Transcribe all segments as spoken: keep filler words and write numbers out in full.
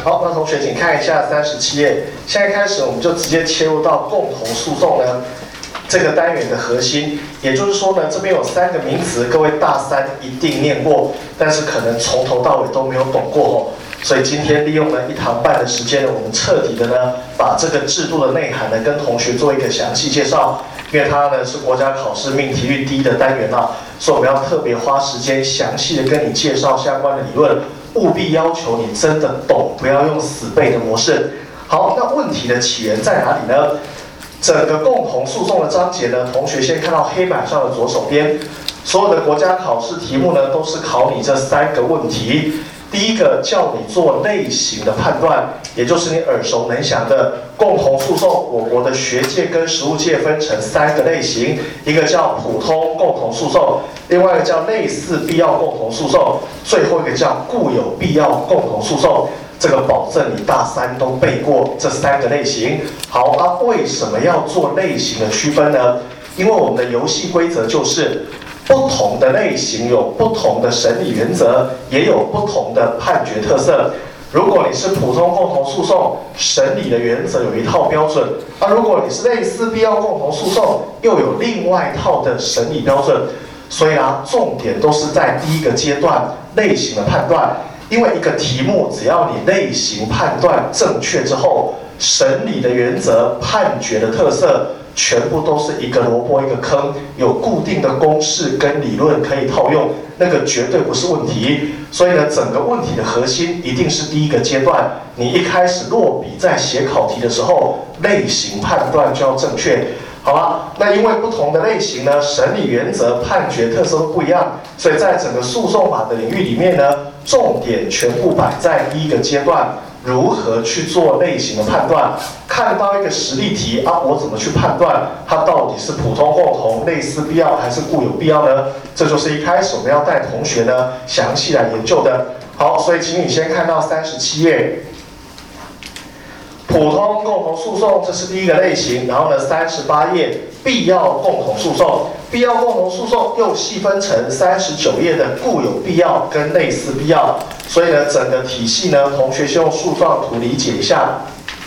好，那同学请看一下三十七页。现在开始，我们就直接切入到共同诉讼呢这个单元的核心。也就是说呢，这边有三个名词，各位大三一定念过，但是可能从头到尾都没有懂过哦。所以今天利用了一堂半的时间呢，我们彻底的呢把这个制度的内涵呢跟同学做一个详细介绍。因为它呢是国家考试命题率低的单元啊，所以我们要特别花时间详细的跟你介绍相关的理论。务必要求你真的懂，不要用死背的模式。好，那问题的起源在哪里呢？整个共同诉讼的章节呢，同学先看到黑板上的左手边，所有的国家考试题目呢，都是考你这三个问题。第一个叫你做类型的判断，也就是你耳熟能详的共同诉讼。我国的学界跟实务界分成三个类型，一个叫普通共同诉讼，另外一个叫类似必要共同诉讼，最后一个叫固有必要共同诉讼。这个保证你大三都背过这三个类型。好啊，为什么要做类型的区分呢？因为我们的游戏规则就是。不同的类型有不同的审理原则，也有不同的判决特色。如果你是普通共同诉讼，审理的原则有一套标准；而如果你是类似必要共同诉讼，又有另外一套的审理标准。所以啊，重点都是在第一个阶段类型的判断。因为一个题目，只要你类型判断正确之后，审理的原则、判决的特色。全部都是一个萝卜一个坑，有固定的公式跟理论可以套用，那个绝对不是问题。所以呢，整个问题的核心一定是第一个阶段，你一开始落笔在写考题的时候，类型判断就要正确。好了，那因为不同的类型呢，审理原则、判决特色都不一样，所以在整个诉讼法的领域里面呢，重点全部摆在第一个阶段。如何去做类型的判断？看到一个实例题啊，我怎么去判断它到底是普通共同、类似必要还是固有必要呢？这就是一开始我们要带同学呢详细来研究的。好，所以请你先看到三十七页，普通共同诉讼，这是第一个类型。然后呢，三十八页必要共同诉讼，必要共同诉讼又细分成三十九页的固有必要跟类似必要。所以呢，整个体系呢，同学先用树状图理解一下。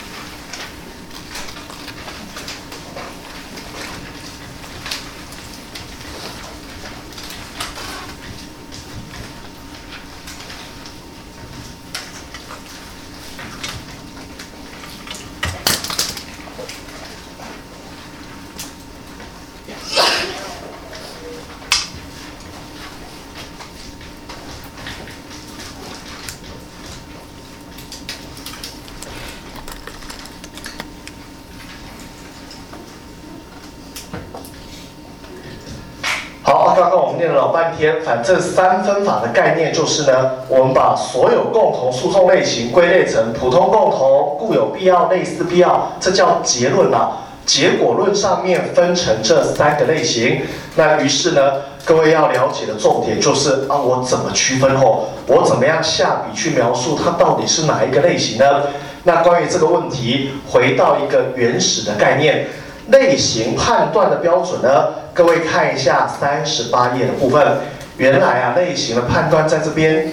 好，刚刚我们念了老半天，反正三分法的概念就是呢，我们把所有共同诉讼类型归类成普通共同、固有必要、类似必要，这叫结论啦。结果论上面分成这三个类型，那于是呢，各位要了解的重点就是啊，我怎么区分哦？我怎么样下笔去描述它到底是哪一个类型呢？那关于这个问题，回到一个原始的概念。类型判断的标准呢？各位看一下三十八页的部分。原来啊，类型的判断在这边，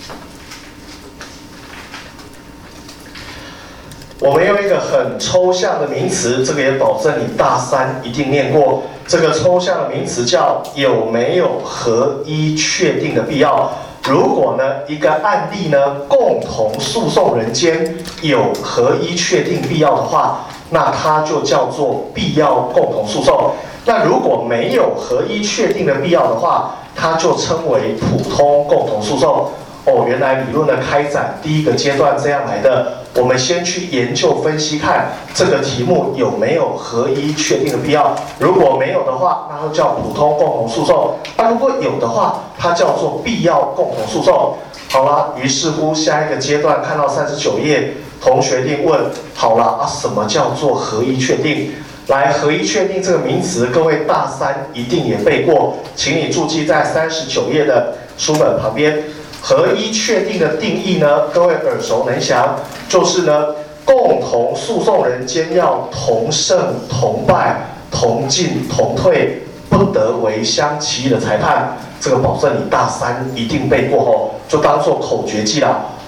我们用一个很抽象的名词，这个也保证你大三一定念过。这个抽象的名词叫有没有合一确定的必要。如果呢，一个案例呢，共同诉讼人间有合一确定必要的话，那它就叫做必要共同诉讼。那如果没有合一确定的必要的话，它就称为普通共同诉讼。哦，原来理论的开展第一个阶段这样来的。我们先去研究分析看这个题目有没有合一确定的必要。如果没有的话，那就叫普通共同诉讼；那如果有的话，它叫做必要共同诉讼。好啦，于是乎下一个阶段看到三十九页，同学一定问：好啦啊，什么叫做合一确定？来，合一确定这个名词，各位大三一定也背过，请你注记在三十九页的书本旁边。合一确定的定义呢，各位耳熟能详，就是呢，共同诉讼人间要同胜同败、同进同退，不得为相其一的裁判。这个保证你大三一定背过哦，就当做口诀记啦。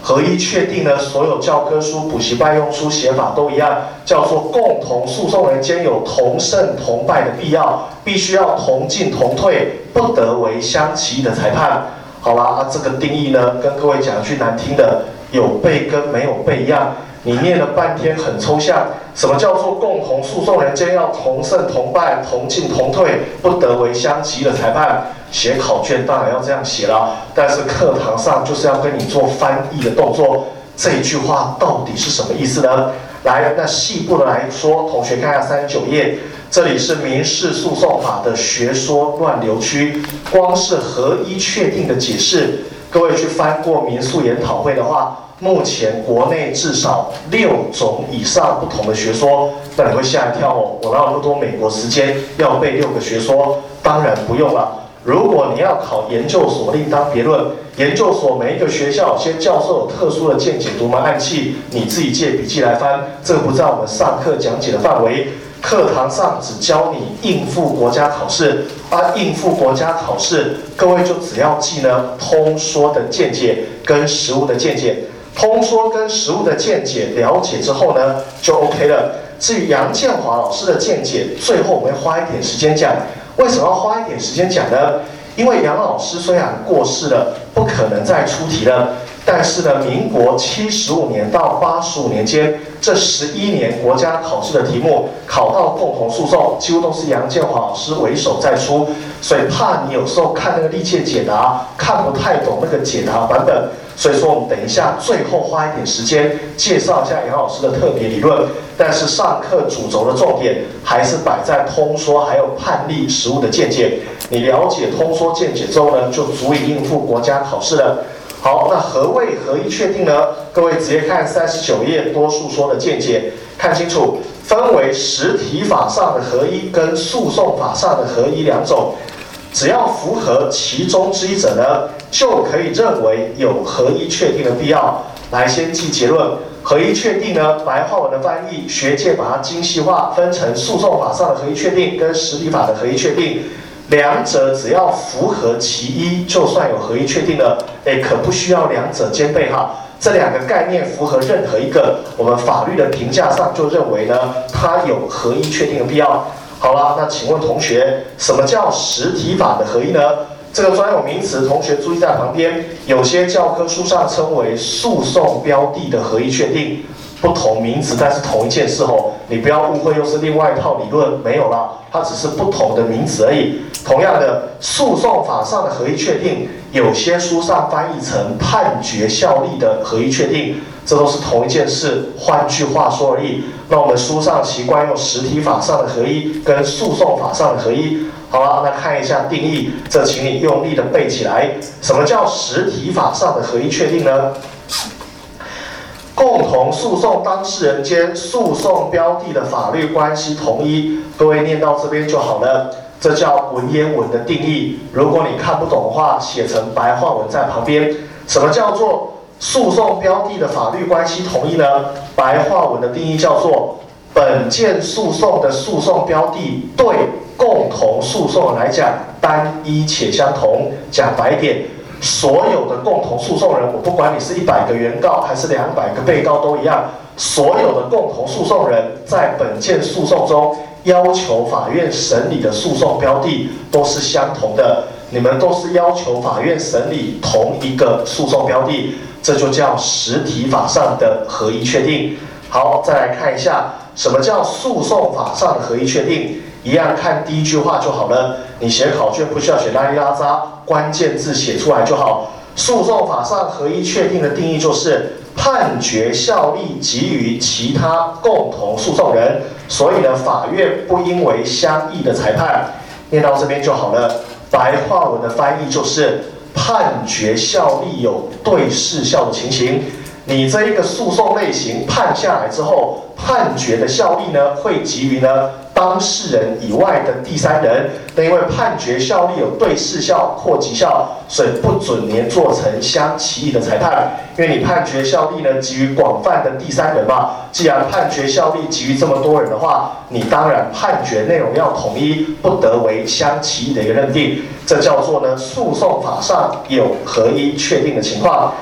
合一确定呢，所有教科书、补习班用书写法都一样，叫做共同诉讼人间有同胜同败的必要，必须要同进同退，不得为相歧义的裁判。好啦，啊，这个定义呢，跟各位讲句难听的，有背跟没有背一样。你念了半天很抽象，什么叫做共同诉讼人间要同胜同败、同进同退，不得为相歧义的裁判？写考卷当然要这样写了，但是课堂上就是要跟你做翻译的动作。这一句话到底是什么意思呢？来，那细部的来说，同学看一下三十九页，这里是民事诉讼法的学说乱流区，光是合一确定的解释，各位去翻过民诉研讨会的话。目前国内至少六种以上不同的学说，那你会吓一跳哦！我哪有那么多美国时间要背六个学说？当然不用了。如果你要考研究所，另当别论。研究所每一个学校，有些教授有特殊的见解，独门暗器，你自己借笔记来翻，这个不在我们上课讲解的范围。课堂上只教你应付国家考试，啊，应付国家考试，各位就只要记呢通说的见解跟实务的见解。通说跟实务的见解了解之后呢，就 OK 了。至于杨建华老师的见解，最后我们会花一点时间讲。为什么要花一点时间讲呢？因为杨老师虽然过世了，不可能再出题了，但是呢，民国七十五年到八十五年间，这十一年国家考试的题目考到共同诉讼，几乎都是杨建华老师为首在出，所以怕你有时候看那个历届解答看不太懂那个解答版本。所以说，我们等一下最后花一点时间介绍一下杨老师的特别理论，但是上课主轴的重点还是摆在通说还有判例实务的见解。你了解通说见解之后呢，就足以应付国家考试了。好，那何谓合一确定呢？各位直接看三十九页多数说的见解，看清楚，分为实体法上的合一跟诉讼法上的合一两种。只要符合其中之一者呢，就可以认为有合一确定的必要。来，先记结论。合一确定呢，白话文的翻译，学界把它精细化，分成诉讼法上的合一确定跟实体法的合一确定。两者只要符合其一，就算有合一确定了。哎，可不需要两者兼备哈。这两个概念符合任何一个，我们法律的评价上就认为呢，它有合一确定的必要。好了，那请问同学，什么叫实体法的合一呢？这个专有名词，同学注意在旁边，有些教科书上称为诉讼标的的合一确定，不同名词，但是同一件事哦，你不要误会，又是另外一套理论，没有啦，它只是不同的名词而已。同样的，诉讼法上的合一确定，有些书上翻译成判决效力的合一确定，这都是同一件事，换句话说而已。那我们书上习惯用实体法上的合一跟诉讼法上的合一。好了，那看一下定义，这请你用力的背起来。什么叫实体法上的合一确定呢？共同诉讼当事人间诉讼标的的法律关系同一，各位念到这边就好了。这叫文言文的定义。如果你看不懂的话，写成白话文在旁边。什么叫做诉讼标的的法律关系同一呢？白话文的定义叫做本件诉讼的诉讼标的对共同诉讼来讲单一且相同。讲白点，所有的共同诉讼人，我不管你是一百个原告还是两百个被告都一样，所有的共同诉讼人在本件诉讼中要求法院审理的诉讼标的都是相同的，你们都是要求法院审理同一个诉讼标的，这就叫实体法上的合一确定。好，再来看一下什么叫诉讼法上的合一确定。一样看第一句话就好了，你写考卷不需要写拉里拉扎，关键字写出来就好。诉讼法上合一确定的定义就是判决效力给予其他共同诉讼人，所以呢，法院不应为相异的裁判。念到这边就好了。白话文的翻译就是判决效力有对事效的情形。你这一个诉讼类型判下来之后，判决的效力呢会给予呢当事人以外的第三人。那因为判决效力有对事效、扩及效，所以不准连做成相其异的裁判。因为你判决效力呢给予广泛的第三人嘛，既然判决效力给予这么多人的话，你当然判决内容要统一，不得为相其异的一个认定。这叫做呢诉讼法上有合一确定的情况。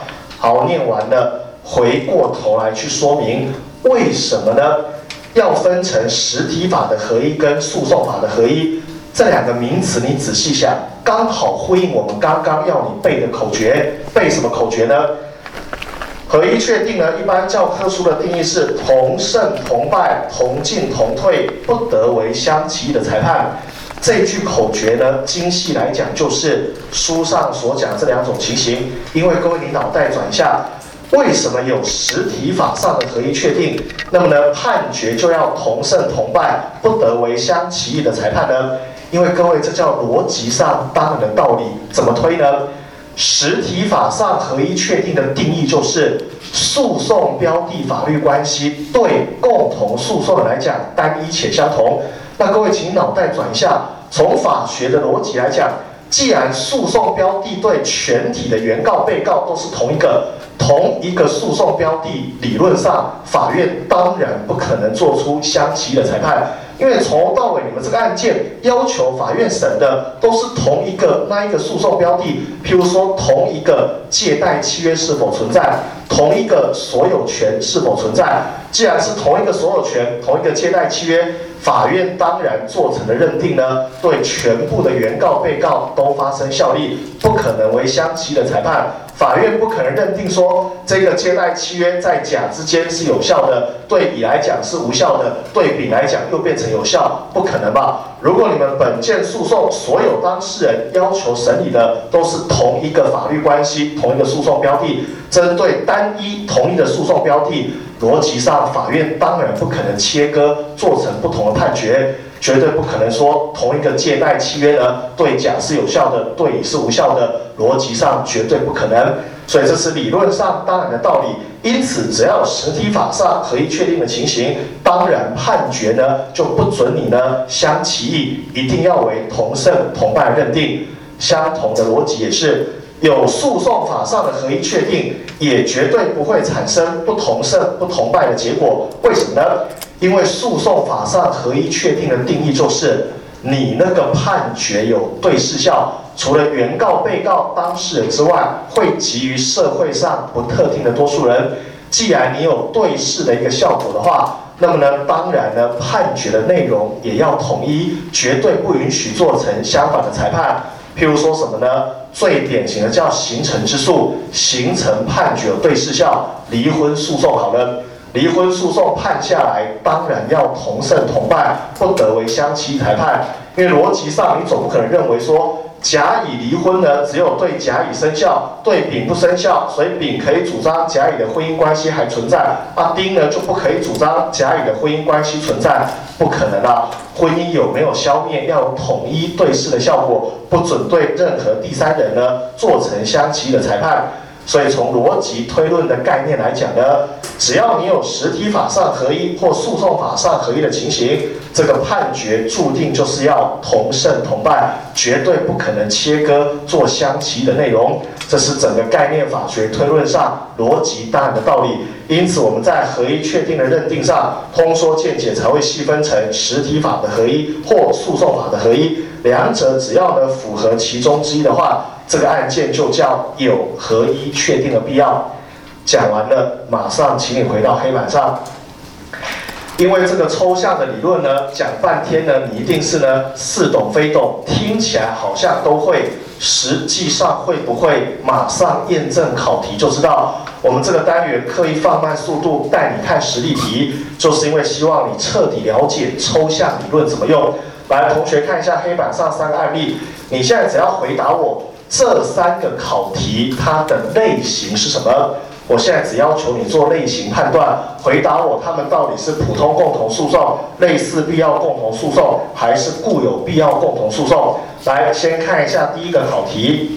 好，念完了，回过头来去说明为什么呢？要分成实体法的合一跟诉讼法的合一。这两个名词你仔细想，刚好呼应我们刚刚要你背的口诀。背什么口诀呢？合一确定呢，一般教科书的定义是同胜同败、同进同退，不得为相其异的裁判。这句口诀呢，精细来讲就是书上所讲这两种情形。因为各位你脑袋转一下，为什么有实体法上的合一确定？那么呢，判决就要同胜同败，不得为相其异的裁判呢？因为各位，这叫逻辑上当然的道理，怎么推呢？实体法上合一确定的定义就是诉讼标的法律关系对共同诉讼人来讲单一且相同。那各位请脑袋转一下，从法学的逻辑来讲，既然诉讼标的对全体的原告、被告都是同一个同一个诉讼标的，理论上法院当然不可能做出相其异的裁判。因为从头到尾，你们这个案件要求法院审的都是同一个那一个诉讼标的，譬如说同一个借贷契约是否存在，同一个所有权是否存在。既然是同一个所有权、同一个借贷契约，法院当然做成的认定呢，对全部的原告、被告都发生效力，不可能为相其异的裁判。法院不可能认定说这个借贷契约在甲之间是有效的，对乙来讲是无效的，对丙来讲又变成有效，不可能吧？如果你们本件诉讼所有当事人要求审理的都是同一个法律关系、同一个诉讼标的，针对单一同一的诉讼标的，逻辑上法院当然不可能切割做成不同的判决。绝对不可能说同一个借贷契约呢，对甲是有效的，对乙是无效的，逻辑上绝对不可能。所以这是理论上当然的道理。因此，只要有实体法上合一确定的情形，当然判决呢就不准你呢相其异，一定要为同胜同败认定。相同的逻辑也是。有诉讼法上的合一确定，也绝对不会产生不同胜不同败的结果。为什么呢？因为诉讼法上合一确定的定义就是，你那个判决有对视效，除了原告、被告、当事人之外，会给予社会上不特定的多数人。既然你有对视的一个效果的话，那么呢，当然呢，判决的内容也要统一，绝对不允许做成相反的裁判。譬如说什么呢？最典型的叫形成之诉，形成判决有对视效。离婚诉讼好了，离婚诉讼判下来，当然要同胜同败，不得为相其异裁判。因为逻辑上，你总不可能认为说甲乙离婚呢，只有对甲乙生效，对丙不生效，所以丙可以主张甲乙的婚姻关系还存在，啊丁呢就不可以主张甲乙的婚姻关系存在，不可能啊！婚姻有没有消灭，要有统一对视的效果，不准对任何第三人呢做成相其异的裁判。所以从逻辑推论的概念来讲呢，只要你有实体法上合一或诉讼法上合一的情形，这个判决注定就是要同胜同败，绝对不可能切割做相其异的内容。这是整个概念法学推论上逻辑当然的道理。因此我们在合一确定的认定上，通说见解才会细分成实体法的合一或诉讼法的合一。两者只要呢符合其中之一的话，这个案件就叫有合一确定的必要。讲完了，马上请你回到黑板上。因为这个抽象的理论呢，讲半天呢，你一定是呢似懂非懂，听起来好像都会，实际上会不会马上验证考题就知道。我们这个单元刻意放慢速度带你看实例题，就是因为希望你彻底了解抽象理论怎么用。来，同学看一下黑板上三个案例，你现在只要回答我这三个考题它的类型是什么。我现在只要求你做类型判断，回答我他们到底是普通共同诉讼、类似必要共同诉讼，还是固有必要共同诉讼。来，先看一下第一个考题。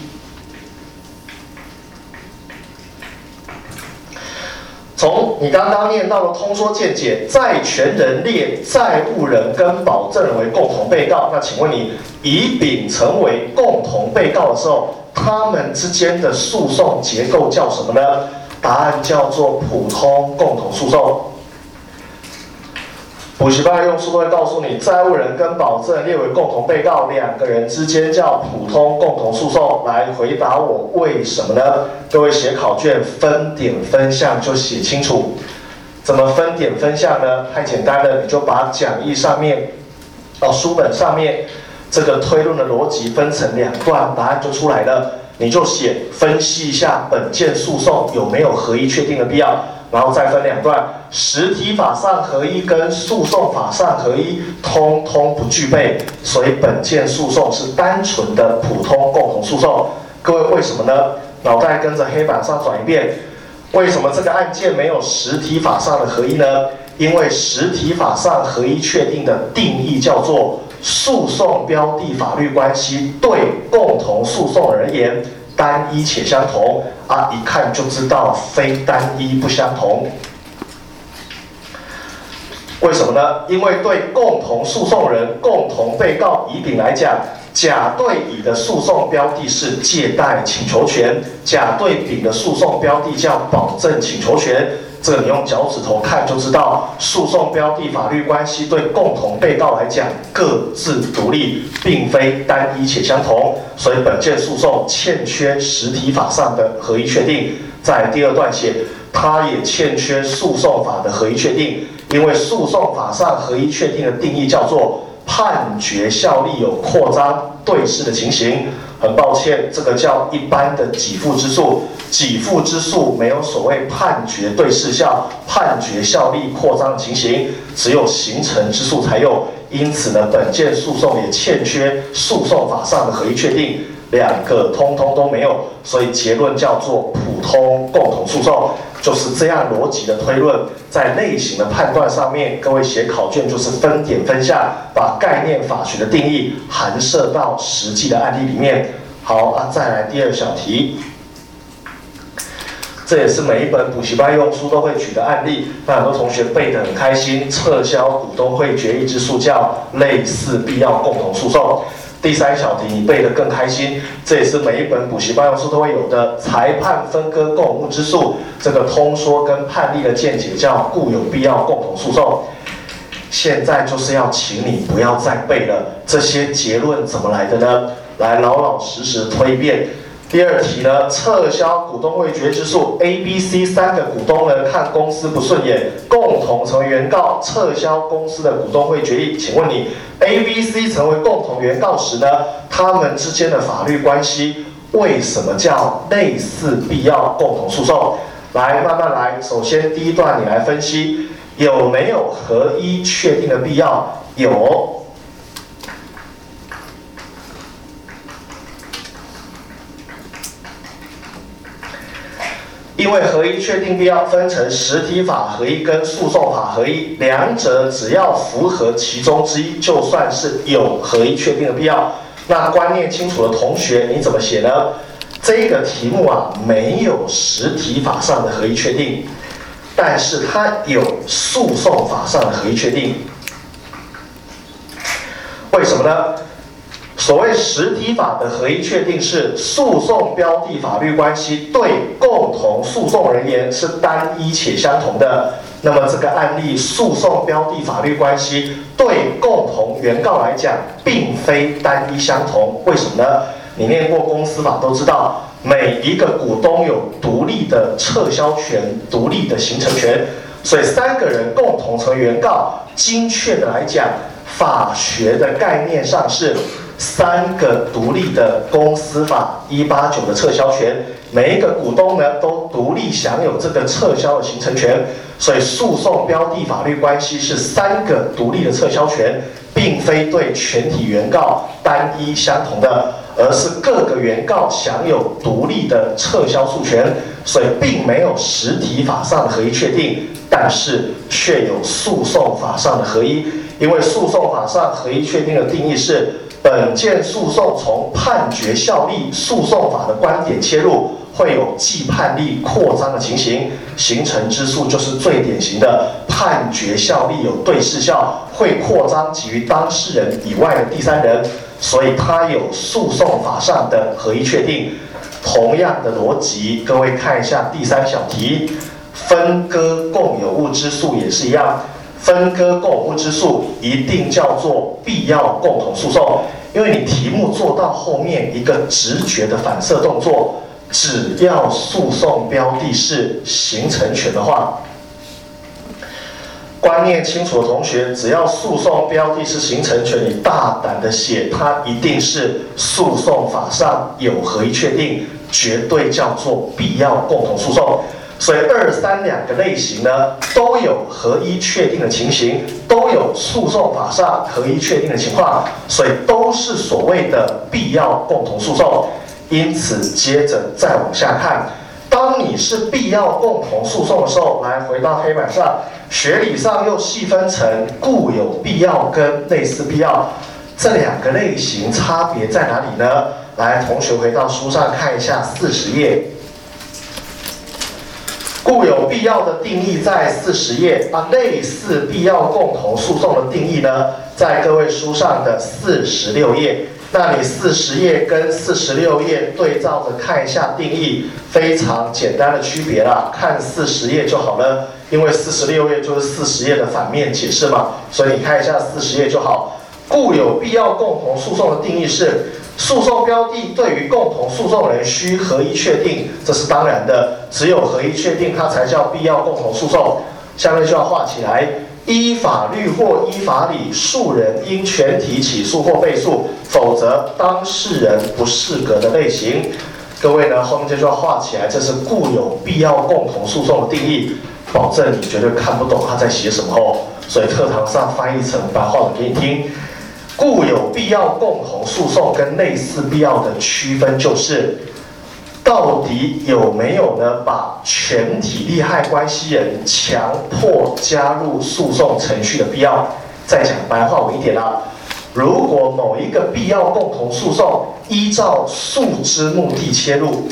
从你刚刚念到的通说见解，债权人列债务人跟保证人为共同被告，那请问你乙丙成为共同被告的时候，他们之间的诉讼结构叫什么呢？答案叫做普通共同诉讼。 补习班的用书都会告诉你，债务人跟保证列为共同被告，两个人之间叫普通共同诉讼。来回答我为什么呢？各位写考卷分点分项就写清楚。怎么分点分项呢？太简单了，你就把讲义上面，哦，书本上面这个推论的逻辑分成两段，答案就出来了。你就写分析一下本件诉讼有没有合一确定的必要。然后再分两段，实体法上合一跟诉讼法上合一通通不具备，所以本件诉讼是单纯的普通共同诉讼。各位为什么呢？脑袋跟着黑板上转一遍，为什么这个案件没有实体法上的合一呢？因为实体法上合一确定的定义叫做诉讼标的法律关系对共同诉讼而言单一且相同啊，一看就知道非单一不相同。为什么呢？因为对共同诉讼人、共同被告乙丙来讲，甲对乙的诉讼标的是借贷请求权，甲对丙的诉讼标的叫保证请求权。这个你用脚趾头看就知道，诉讼标的法律关系对共同被告来讲各自独立，并非单一且相同，所以本件诉讼欠缺实体法上的合一确定。在第二段写，它也欠缺诉讼法的合一确定，因为诉讼法上合一确定的定义叫做判决效力有扩张对峙的情形。很抱歉，这个叫一般的给付之诉，给付之诉没有所谓判决对峙效、判决效力扩张的情形，只有形成之诉才有。因此呢，本件诉讼也欠缺诉讼法上的合一确定，两个通通都没有，所以结论叫做普通共同诉讼。就是这样逻辑的推论，在类型的判断上面，各位写考卷就是分点分项，把概念法学的定义涵摄到实际的案例里面。好啊，再来第二小题，这也是每一本补习班用书都会举的案例，那很多同学背得很开心。撤销股东会决议之诉叫类似必要共同诉讼。第三小题你背得更开心，这也是每一本补习班用书都会有的裁判分割共有物之诉，这个通说跟判例的见解叫固有必要共同诉讼。现在就是要请你不要再背了，这些结论怎么来的呢？来老老实实推辩。第二题呢，撤销股东会决之诉 ，A、B、C 三个股东呢看公司不顺眼，共同成为原告，撤销公司的股东会决议。请问你 A、B、C 成为共同原告时呢，他们之间的法律关系为什么叫类似必要共同诉讼？来，慢慢来。首先第一段你来分析有没有合一确定的必要？有。因为合一确定必要分成实体法合一跟诉讼法合一，两者只要符合其中之一，就算是有合一确定的必要。那观念清楚的同学，你怎么写呢？这个题目啊，没有实体法上的合一确定，但是它有诉讼法上的合一确定。为什么呢？所谓实体法的合一确定是诉讼标的法律关系对共同诉讼人员是单一且相同的。那么这个案例诉讼标的法律关系对共同原告来讲并非单一相同。为什么呢？你念过公司法都知道，每一个股东有独立的撤销权、独立的形成权，所以三个人共同成为原告，精确的来讲，法学的概念上是三个独立的公司法一八九的撤销权，每一个股东呢都独立享有这个撤销的形成权，所以诉讼标的法律关系是三个独立的撤销权，并非对全体原告单一相同的，而是各个原告享有独立的撤销诉权，所以并没有实体法上的合一确定，但是却有诉讼法上的合一。因为诉讼法上合一确定的定义是，本件诉讼从判决效力诉讼法的观点切入，会有既判力扩张的情形，形成之诉就是最典型的判决效力有对峙效，会扩张给予当事人以外的第三人，所以它有诉讼法上的合一确定。同样的逻辑，各位看一下第三小题，分割共有物之诉也是一样。 分割共有物之诉一定叫做必要共同诉讼，因为你题目做到后面一个直觉的反射动作，只要诉讼标的是形成权的话，观念清楚的同学，只要诉讼标的是形成权，你大胆的写，它一定是诉讼法上有合一确定，绝对叫做必要共同诉讼。所以二三两个类型呢，都有合一确定的情形，都有诉讼法上合一确定的情况，所以都是所谓的必要共同诉讼。因此，接着再往下看，当你是必要共同诉讼的时候，来回到黑板上，学理上又细分成固有必要跟类似必要这两个类型，差别在哪里呢？来，同学回到书上看一下四十页。固有必要的定义在四十页，啊，类似必要共同诉讼的定义呢，在各位书上的四十六页。那你四十页跟四十六页对照着看一下定义，非常简单的区别啦，看四十页就好了，因为四十六页就是四十页的反面解释嘛，所以你看一下四十页就好。固有必要共同诉讼的定义是，诉讼标的对于共同诉讼人需合一确定，这是当然的，只有合一确定它才叫必要共同诉讼。下面就要画起来，依法律或依法理，诉人应全体起诉或被诉，否则当事人不适格的类型。各位呢，后面这就要画起来，这是固有必要共同诉讼的定义，保证你绝对看不懂他在写什么哦。所以课堂上翻译成白话文给你听。固有必要共同诉讼跟类似必要的区分就是，到底有没有呢？把全体利害关系人强迫加入诉讼程序的必要。再讲白话文一点啦，如果某一个必要共同诉讼依照诉之目的切入，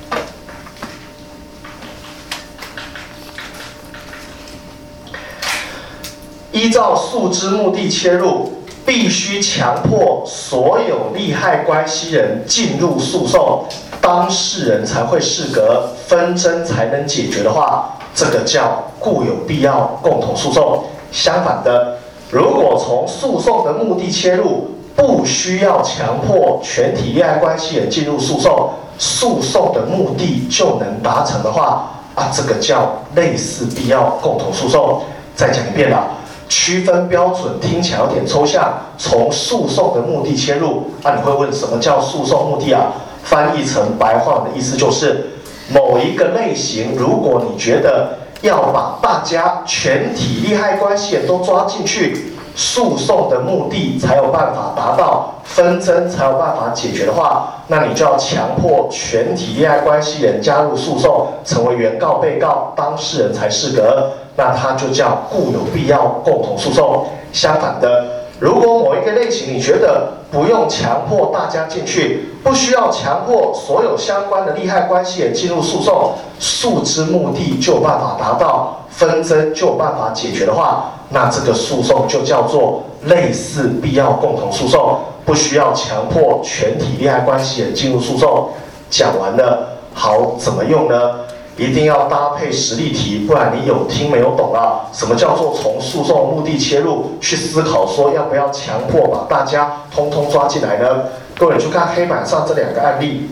依照诉之目的切入。必须强迫所有利害关系人进入诉讼，当事人才会适格，纷争才能解决的话，这个叫固有必要共同诉讼。相反的，如果从诉讼的目的切入，不需要强迫全体利害关系人进入诉讼，诉讼的目的就能达成的话，啊，这个叫类似必要共同诉讼。再讲一遍啦。区分标准听起来有点抽象，从诉讼的目的切入，啊，你会问什么叫诉讼目的啊？翻译成白话文的意思就是，某一个类型，如果你觉得要把大家全体利害关系人都抓进去，诉讼的目的才有办法达到，纷争才有办法解决的话，那你就要强迫全体利害关系人加入诉讼，成为原告、被告，当事人才适格。那它就叫固有必要共同诉讼。相反的，如果某一个类型你觉得不用强迫大家进去，不需要强迫所有相关的利害关系人进入诉讼，诉之目的就有办法达到，纷争就有办法解决的话，那这个诉讼就叫做类似必要共同诉讼，不需要强迫全体利害关系人进入诉讼。讲完了，好，怎么用呢？一定要搭配实例题，不然你有听没有懂啊？什么叫做从诉讼目的切入去思考，说要不要强迫把大家通通抓进来呢？各位去看黑板上这两个案例，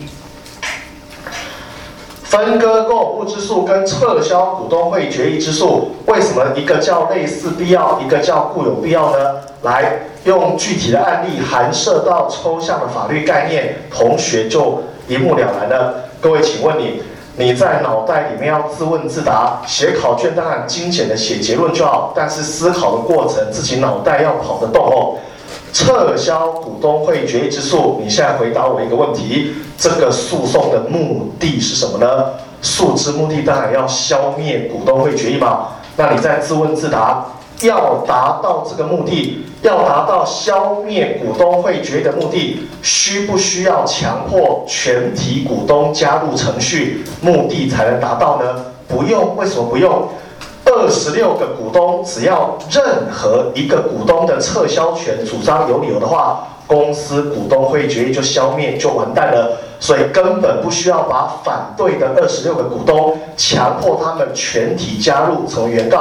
分割共有物之诉跟撤销股东会决议之诉，为什么一个叫类似必要，一个叫固有必要呢？来，用具体的案例涵涉到抽象的法律概念，同学就一目了然了。各位，请问你？你在脑袋里面要自问自答，写考卷当然精简的写结论就好，但是思考的过程自己脑袋要跑得动哦。撤销股东会决议之诉，你现在回答我一个问题：这个诉讼的目的是什么呢？诉之目的当然要消灭股东会决议嘛。那你再自问自答，要达到这个目的，要达到消灭股东会决议的目的，需不需要强迫全体股东加入程序，目的才能达到呢？不用，为什么不用？二十六个股东，只要任何一个股东的撤销权主张有理由的话，公司股东会决议就消灭，就完蛋了。所以根本不需要把反对的二十六个股东强迫他们全体加入成为原告。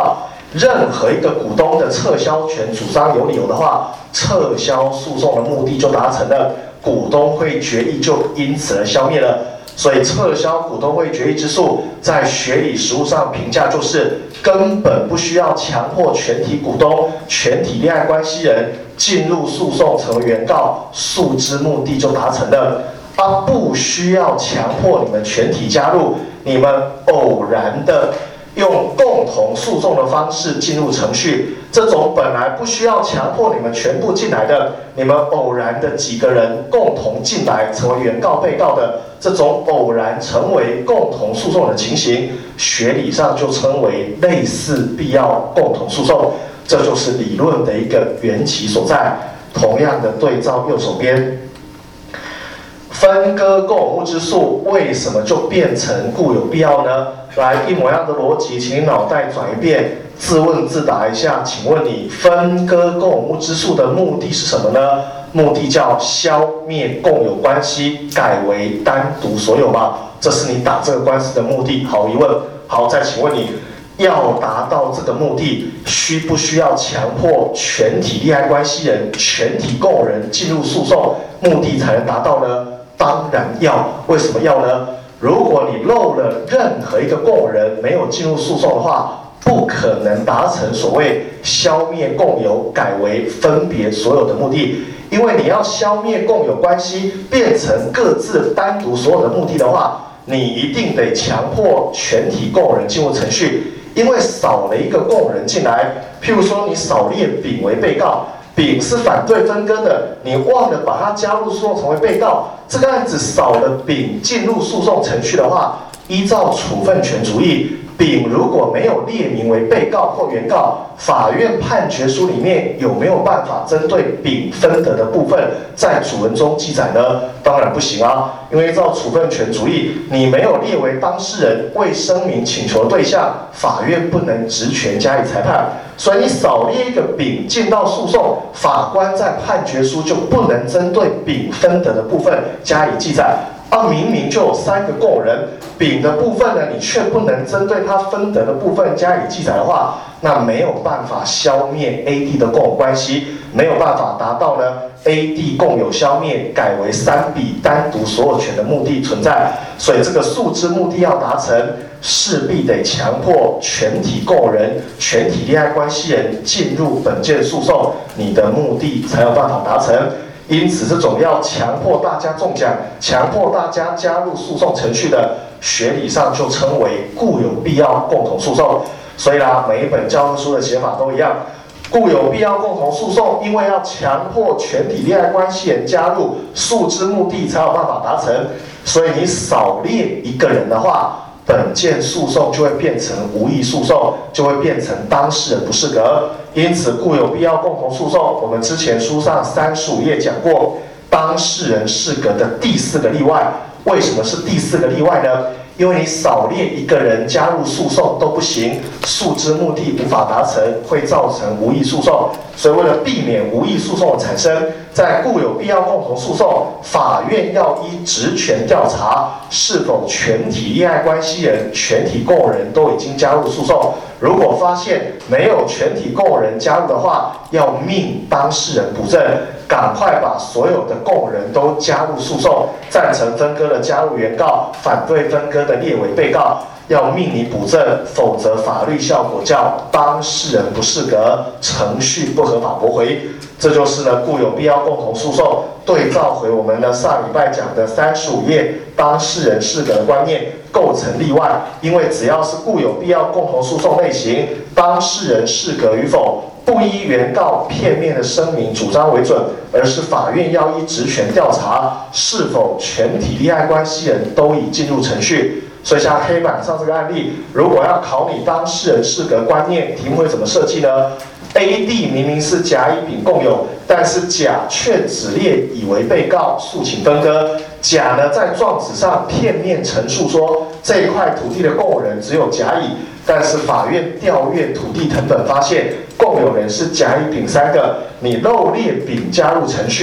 任何一个股东的撤销权主张有理由的话，撤销诉讼的目的就达成了，股东会决议就因此而消灭了。所以撤销股东会决议之诉，在学理实务上评价就是根本不需要强迫全体股东、全体利害关系人进入诉讼成为原告，诉之目的就达成了。啊，不需要强迫你们全体加入，你们偶然的用共同诉讼的方式进入程序，这种本来不需要强迫你们全部进来的，你们偶然的几个人共同进来成为原告、被告的这种偶然成为共同诉讼的情形，学理上就称为类似必要共同诉讼，这就是理论的一个缘起所在。同样的对照右手边。分割共有物之诉为什么就变成固有必要呢？来，一模一样的逻辑，请你脑袋转一遍，自问自答一下。请问你分割共有物之诉的目的是什么呢？目的叫消灭共有关系，改为单独所有吗？这是你打这个官司的目的。毫无疑问。好，再请问你，要达到这个目的，需不需要强迫全体利害关系人、全体共有人进入诉讼，目的才能达到呢？当然要。为什么要呢？如果你漏了任何一个共有人没有进入诉讼的话，不可能达成所谓消灭共有改为分别所有的目的。因为你要消灭共有关系，变成各自单独所有的目的的话，你一定得强迫全体共有人进入程序。因为少了一个共有人进来，譬如说你少列丙为被告，丙是反对分割的，你忘了把他加入诉讼成为被告，这个案子少了丙进入诉讼程序的话，依照处分权主义，丙如果没有列名为被告或原告，法院判决书里面有没有办法针对丙分得的部分在主文中记载呢？当然不行啊，因为依照处分权主义，你没有列为当事人未声明请求的对象，法院不能职权加以裁判。所以你少列一个丙进到诉讼，法官在判决书就不能针对丙分得的部分加以记载。啊，明明就有三个共有人，丙的部分呢，你却不能针对他分得的部分加以记载的话，那没有办法消灭 A D 的共有关系，没有办法达到呢 A D 共有消灭改为三笔单独所有权的目的存在。所以这个诉之目的要达成，势必得强迫全体共有人、全体利害关系人进入本件诉讼，你的目的才有办法达成。因此，这种要强迫大家中奖、强迫大家加入诉讼程序的，学理上就称为固有必要共同诉讼。所以啦，每一本教科书的写法都一样，固有必要共同诉讼，因为要强迫全体利害关系人加入，诉之目的才有办法达成。所以你少列一个人的话，本件诉讼就会变成无益诉讼，就会变成当事人不适格。因此，固有必要共同诉讼，我们之前书上三十五页讲过，当事人适格的第四个例外。为什么是第四个例外呢？因为你少列一个人加入诉讼都不行，诉之目的无法达成，会造成无益诉讼。所以为了避免无益诉讼的产生，在固有必要共同诉讼，法院要依职权调查是否全体利害关系人、全体共有人都已经加入诉讼。如果发现没有全体共有人加入的话，要命当事人补正，赶快把所有的共有人都加入诉讼，赞成分割的加入原告，反对分割的列为被告，要命你补正，否则法律效果叫当事人不适格，程序不合法驳回。这就是呢固有必要共同诉讼对照回我们呢上礼拜讲的三十五页当事人适格的观念构成例外，因为只要是固有必要共同诉讼类型，当事人适格与否不依原告片面的声明主张为准，而是法院要依职权调查是否全体利害关系人都已进入程序。所以像黑板上这个案例，如果要考你当事人适格观念，题目会怎么设计呢？A D 明明是甲乙丙共有，但是甲却只列乙为被告，诉请分割。甲呢在状纸上片面陈述说这一块土地的共有人只有甲乙，但是法院调阅土地誊本发现共有人是甲乙丙三个，你漏列丙加入程序，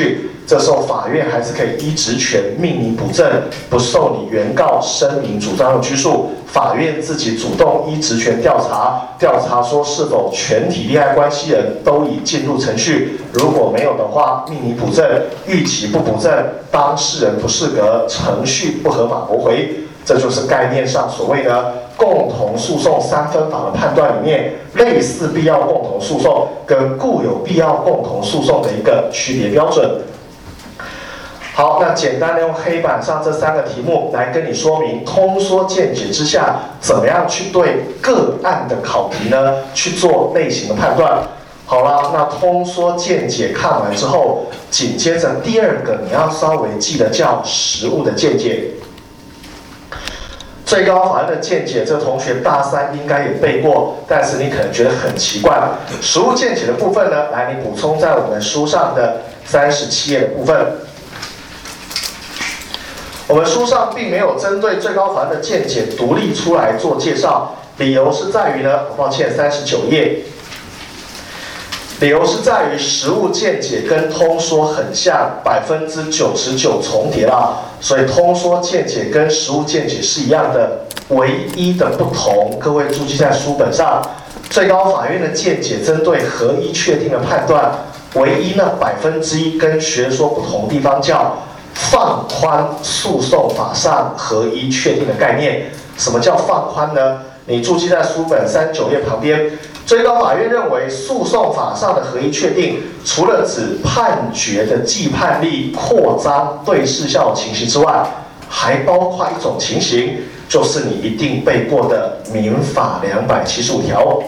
这时候法院还是可以依职权命你补正，不受你原告声明主张的拘束。法院自己主动依职权调查，调查说是否全体利害关系人都已进入程序，如果没有的话，命你补正；逾期不补正，当事人不适格，程序不合法驳回。这就是概念上所谓的共同诉讼三分法的判断里面，类似必要共同诉讼跟固有必要共同诉讼的一个区别标准。好，那简单的用黑板上这三个题目来跟你说明，通说见解之下，怎么样去对个案的考题呢去做类型的判断。好了，那通说见解看完之后，紧接着第二个你要稍微记得叫实务的见解。最高法院的见解，这个同学大三应该也背过，但是你可能觉得很奇怪。实务见解的部分呢，来你补充在我们书上的三十七页的部分。我们书上并没有针对最高法院的见解独立出来做介绍，理由是在于呢，抱歉，三十九页。理由是在于实务见解跟通说很像，百分之九十九重叠啦，所以通说见解跟实务见解是一样的，唯一的不同，各位注记在书本上。最高法院的见解针对合一确定的判断，唯一呢百分之一跟学说不同地方叫放宽诉讼法上合一确定的概念。什么叫放宽呢？你注记在书本三十九页旁边。最高法院认为，诉讼法上的合一确定，除了指判决的既判力扩张对事效情形之外，还包括一种情形，就是你一定背过的民法两百七十五条。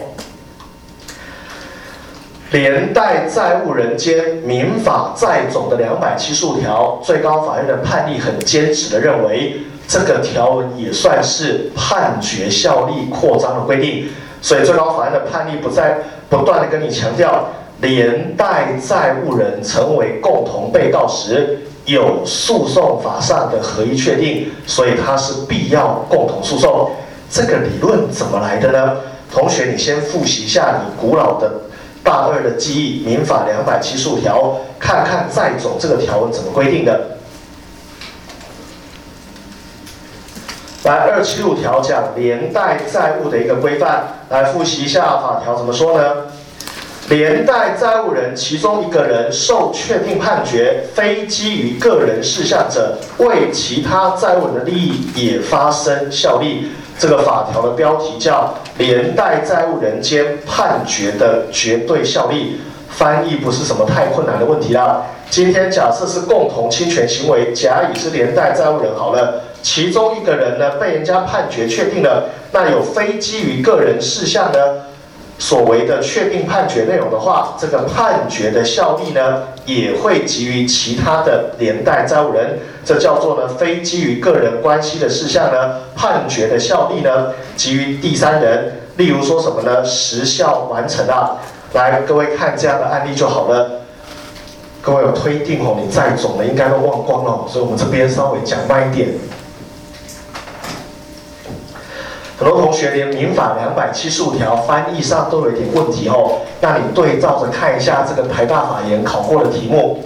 连带债务人间民法债总的两百七十五条，最高法院的判例很坚持的认为，这个条文也算是判决效力扩张的规定。所以最高法院的判例不再不断的跟你强调，连带债务人成为共同被告时，有诉讼法上的合一确定，所以它是必要共同诉讼。这个理论怎么来的呢？同学，你先复习一下你古老的大二的记忆，民法两百七十五条，看看债总这个条文怎么规定的。来，二七五条讲连带债务的一个规范，来复习一下法条怎么说呢？连带债务人其中一个人受确定判决，非基于个人事项者，为其他债务人的利益也发生效力。这个法条的标题叫连带债务人间判决的绝对效力。翻译不是什么太困难的问题啦。今天假设是共同侵权行为，甲乙是连带债务人好了。其中一个人呢被人家判决确定了，那有非基于个人事项呢所谓的确定判决内容的话，这个判决的效力呢也会给予其他的连带债务人，这叫做呢非基于个人关系的事项呢，判决的效力呢给予第三人。例如说什么呢？时效完成啊。来，各位看这样的案例就好了。各位有推定哦，你债总的应该都忘光了，所以我们这边稍微讲慢一点。很多同学连民法两百七十五条翻译上都有一点问题哦，那你对照着看一下这个台大法研考过的题目。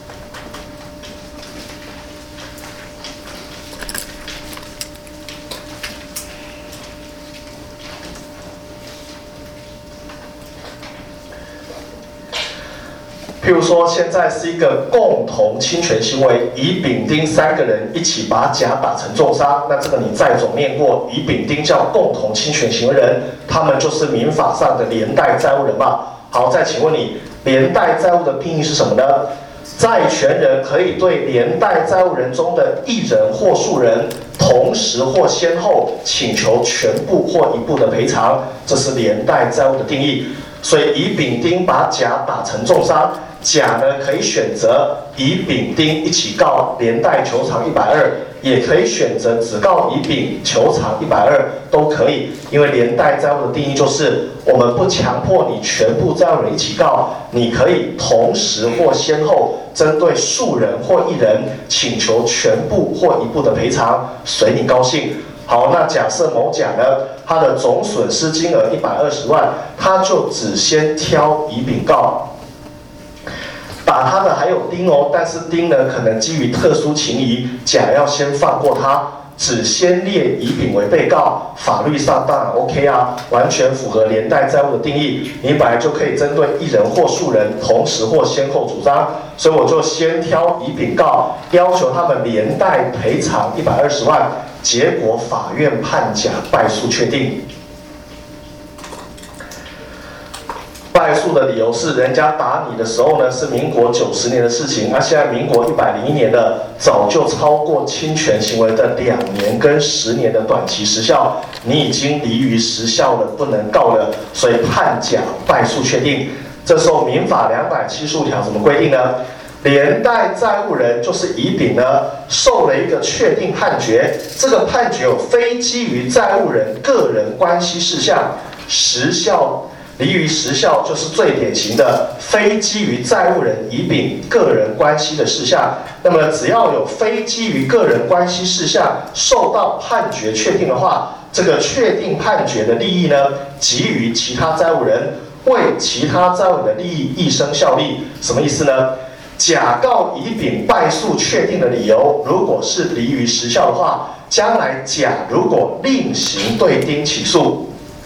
譬如说，现在是一个共同侵权行为，乙、丙、丁三个人一起把甲打成重伤，那这个你债总念过，乙、丙、丁叫共同侵权行为人，他们就是民法上的连带债务人嘛。好，再请问你，连带债务的定义是什么呢？债权人可以对连带债务人中的一人或数人，同时或先后请求全部或一部的赔偿，这是连带债务的定义。所以乙、丙、丁把甲打成重伤，甲呢可以选择乙、丙、丁一起告连带求偿一百二，也可以选择只告乙、丙求偿一百二，都可以。因为连带债务的定义就是我们不强迫你全部债务人一起告，你可以同时或先后针对数人或一人请求全部或一部的赔偿，随你高兴。好，那假设某甲呢，他的总损失金额一百二十万，他就只先挑乙、丙告。 打他的还有丁哦，但是丁呢可能基于特殊情谊，甲要先放过他，只先列乙丙为被告，法律上当然 OK 啊，完全符合连带债务的定义，你本来就可以针对一人或数人同时或先后主张，所以我就先挑乙丙告，要求他们连带赔偿一百二十万，结果法院判甲败诉确定。败诉的理由是，人家打你的时候呢是民国九十年的事情，而现在民国一百零一年了，早就超过侵权行为的两年跟十年的短期时效，你已经离于时效了，不能告了，所以判甲败诉确定。这时候民法两百七十五条怎么规定呢？连带债务人就是乙丙呢，受了一个确定判决，这个判决有非基于债务人个人关系事项，时效。离于时效就是最典型的非基于债务人乙丙个人关系的事项。那么只要有非基于个人关系事项受到判决确定的话，这个确定判决的利益呢，给予其他债务人，为其他债务人的利益一生效力。什么意思呢？甲告乙丙败诉确定的理由，如果是离于时效的话，将来甲如果另行对丁起诉。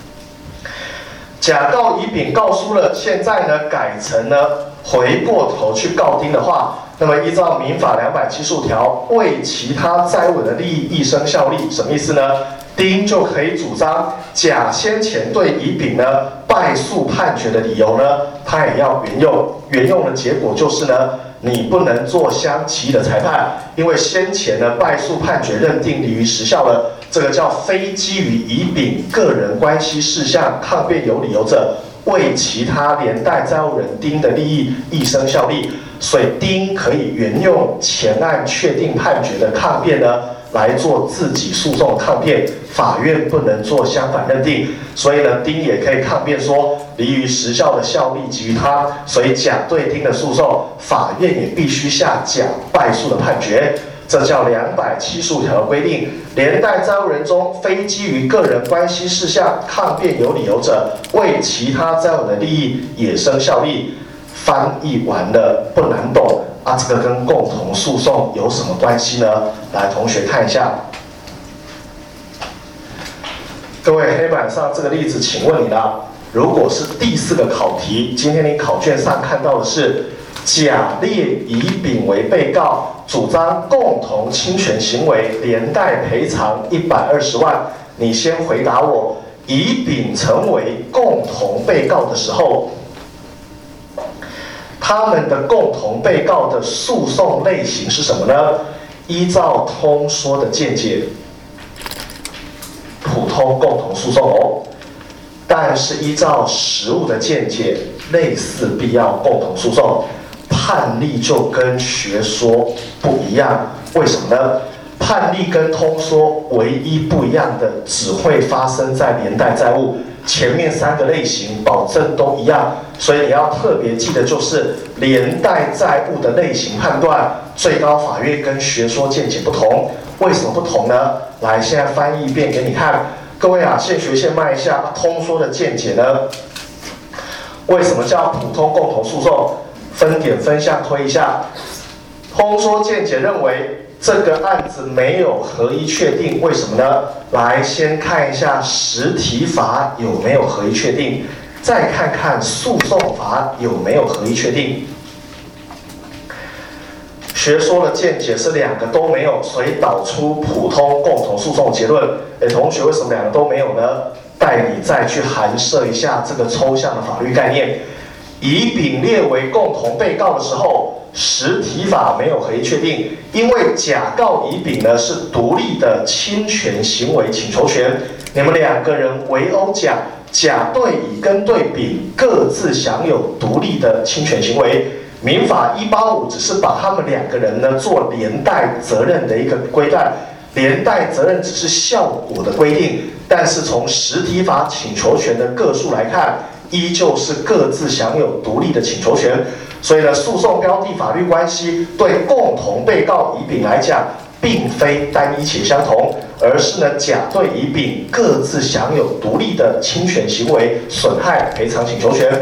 甲告乙丙告输了，现在呢改成呢回过头去告丁的话，那么依照民法两百七十五条，为其他债务人的利益一生效力，什么意思呢？丁就可以主张甲先前对乙丙呢败诉判决的理由呢，他也要援用。援用的结果就是呢，你不能做相齐的裁判，因为先前呢败诉判决认定离于时效了，这个叫非基于乙丙个人关系事项抗辩有理由者，为其他连带债务人丁的利益一生效力，所以丁可以援用前案确定判决的抗辩呢，来做自己诉讼抗辩，法院不能做相反认定，所以呢，丁也可以抗辩说离于时效的效力给予他，所以甲对丁的诉讼，法院也必须下甲败诉的判决。这叫两百七十五条的规定，连带债务人中非基于个人关系事项抗辩有理由者，为其他债务人的利益也生效力。翻译完了不难懂啊，这个跟共同诉讼有什么关系呢？来，同学看一下，各位黑板上这个例子，请问你啦，如果是第四个考题，今天你考卷上看到的是甲列乙丙为被告，主张共同侵权行为，连带赔偿一百二十万。你先回答我，乙丙成为共同被告的时候，他们的共同被告的诉讼类型是什么呢？依照通说的见解，普通共同诉讼哦。但是依照实务的见解，类似必要共同诉讼。判例就跟学说不一样，为什么呢？判例跟通说唯一不一样的，只会发生在连带债务。前面三个类型保证都一样，所以你要特别记得，就是连带债务的类型判断，最高法院跟学说见解不同。为什么不同呢？来，现在翻译一遍给你看。各位啊，现学现卖一下通说的见解呢？为什么叫普通共同诉讼？分点分项推一下。通说见解认为这个案子没有合一确定，为什么呢？来，先看一下实体法有没有合一确定，再看看诉讼法有没有合一确定。学说的见解是两个都没有，所以导出普通共同诉讼结论。诶，同学，为什么两个都没有呢？带你再去函涉一下这个抽象的法律概念。乙丙列为共同被告的时候，实体法没有合一确定，因为甲告乙丙呢是独立的侵权行为请求权，你们两个人围殴甲，甲对乙跟对丙各自享有独立的侵权行为。民法一八五只是把他们两个人呢做连带责任的一个规范，连带责任只是效果的规定，但是从实体法请求权的个数来看，依旧是各自享有独立的请求权。所以呢，诉讼标的法律关系对共同被告乙丙来讲，并非单一且相同，而是呢甲对乙丙各自享有独立的侵权行为损害赔偿请求权。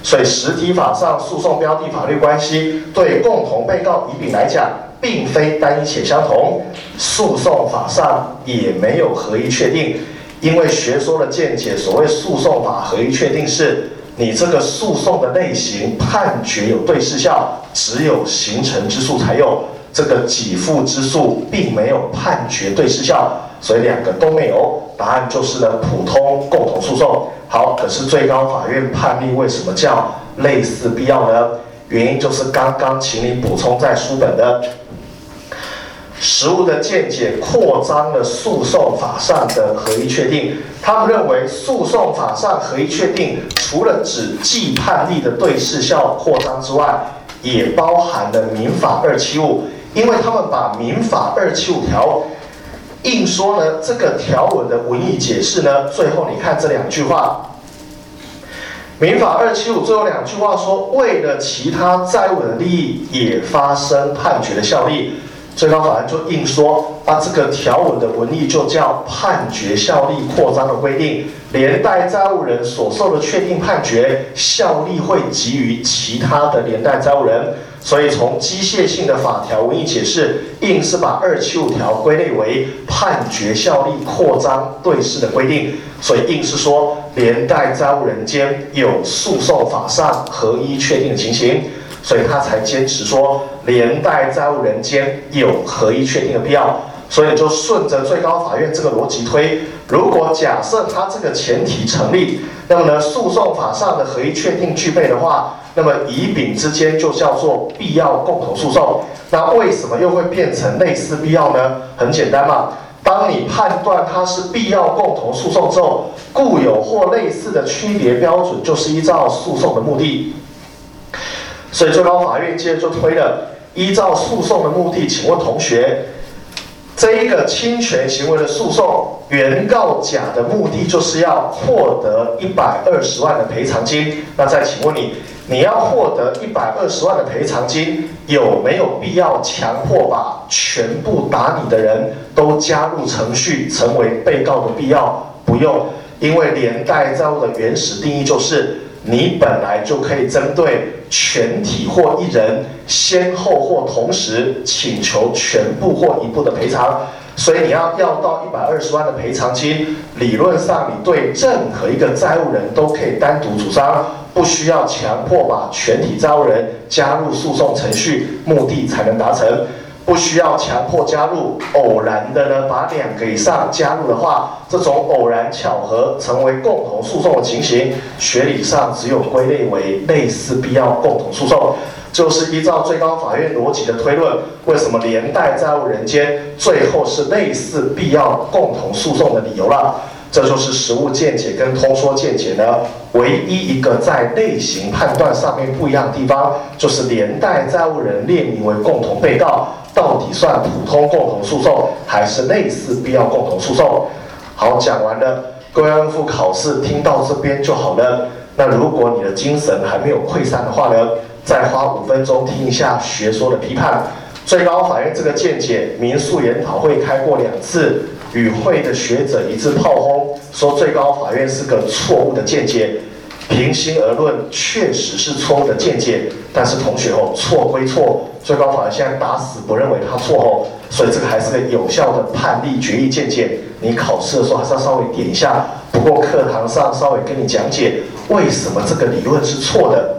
所以实体法上诉讼标的法律关系对共同被告乙丙来讲，并非单一且相同，诉讼法上也没有合一确定。因为学说的见解，所谓诉讼法合一确定是，你这个诉讼的类型判决有对事项，只有形成之诉才有，这个给付之诉并没有判决对事项，所以两个都没有。答案就是呢，普通共同诉讼。好，可是最高法院判例为什么叫类似必要呢？原因就是刚刚请你补充在书本的。实务的见解扩张了诉讼法上的合一确定，他们认为诉讼法上合一确定，除了指既判例的对事效扩张之外，也包含了民法二七五，因为他们把民法二七五条硬说呢，这个条文的文义解释呢，最后你看这两句话。民法二七五最后两句话说，为了其他债务人的利益也发生判决的效力。最高法院就硬说，啊，这个条文的文义就叫判决效力扩张的规定，连带债务人所受的确定判决效力会给予其他的连带债务人，所以从机械性的法条文义解释，硬是把二七五条归类为判决效力扩张对事的规定，所以硬是说连带债务人间有诉讼法上合一确定的情形。所以他才坚持说，连带债务人间有合一确定的必要。所以就顺着最高法院这个逻辑推，如果假设他这个前提成立，那么呢，诉讼法上的合一确定具备的话，那么乙丙之间就叫做必要共同诉讼。那为什么又会变成类似必要呢？很简单嘛，当你判断它是必要共同诉讼之后，固有或类似的区别标准就是依照诉讼的目的。所以最高法院接着就推了，依照诉讼的目的，请问同学，这一个侵权行为的诉讼，原告甲的目的就是要获得一百二十万的赔偿金。那再请问你，你要获得一百二十万的赔偿金，有没有必要强迫把全部打你的人都加入程序，成为被告的必要？不用，因为连带债务的原始定义就是，你本来就可以针对全体或一人，先后或同时请求全部或一部的赔偿，所以你要要到一百二十万的赔偿金，理论上你对任何一个债务人都可以单独主张，不需要强迫把全体债务人加入诉讼程序，目的才能达成。不需要强迫加入，偶然的呢，把两个以上加入的话，这种偶然巧合成为共同诉讼的情形，学理上只有归类为类似必要共同诉讼。就是依照最高法院逻辑的推论，为什么连带债务人间最后是类似必要共同诉讼的理由了？这就是实务见解跟通说见解呢，唯一一个在类型判断上面不一样的地方，就是连带债务人列名为共同被告，到底算普通共同诉讼还是类似必要共同诉讼？好，讲完了，各位应付考试听到这边就好了。那如果你的精神还没有溃散的话呢，再花五分钟听一下学说的批判。最高法院这个见解，民诉研讨会开过两次，与会的学者一致炮轰，说最高法院是个错误的见解。平心而论，确实是错误的见解，但是同学哦，错归错，最高法院现在打死不认为它错哦，所以这个还是个有效的判例决议见解。你考试的时候还是要稍微点一下，不过课堂上稍微跟你讲解为什么这个理论是错的。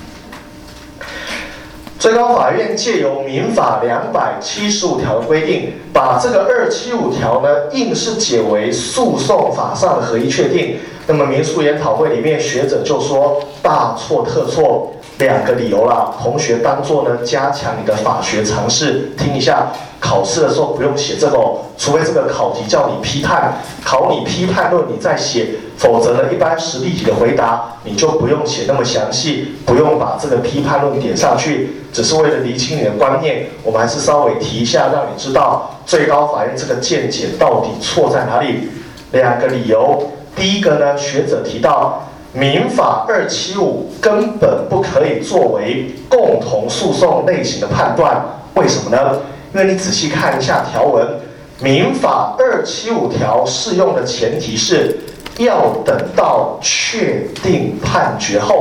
最高法院借由民法两百七十五条的规定，把这个二七五条呢，硬是解为诉讼法上的合一确定。那么民诉研讨会里面学者就说大错特错，两个理由啦，同学当作呢加强你的法学常识，听一下。考试的时候不用写这个哦，除非这个考题叫你批判，考你批判论你再写，否则呢一般实例题的回答你就不用写那么详细，不用把这个批判论点上去，只是为了厘清你的观念，我们还是稍微提一下，让你知道最高法院这个见解到底错在哪里。两个理由，第一个呢，学者提到民法二七五根本不可以作为共同诉讼类型的判断，为什么呢？因为你仔细看一下条文，民法二七五条适用的前提是要等到确定判决后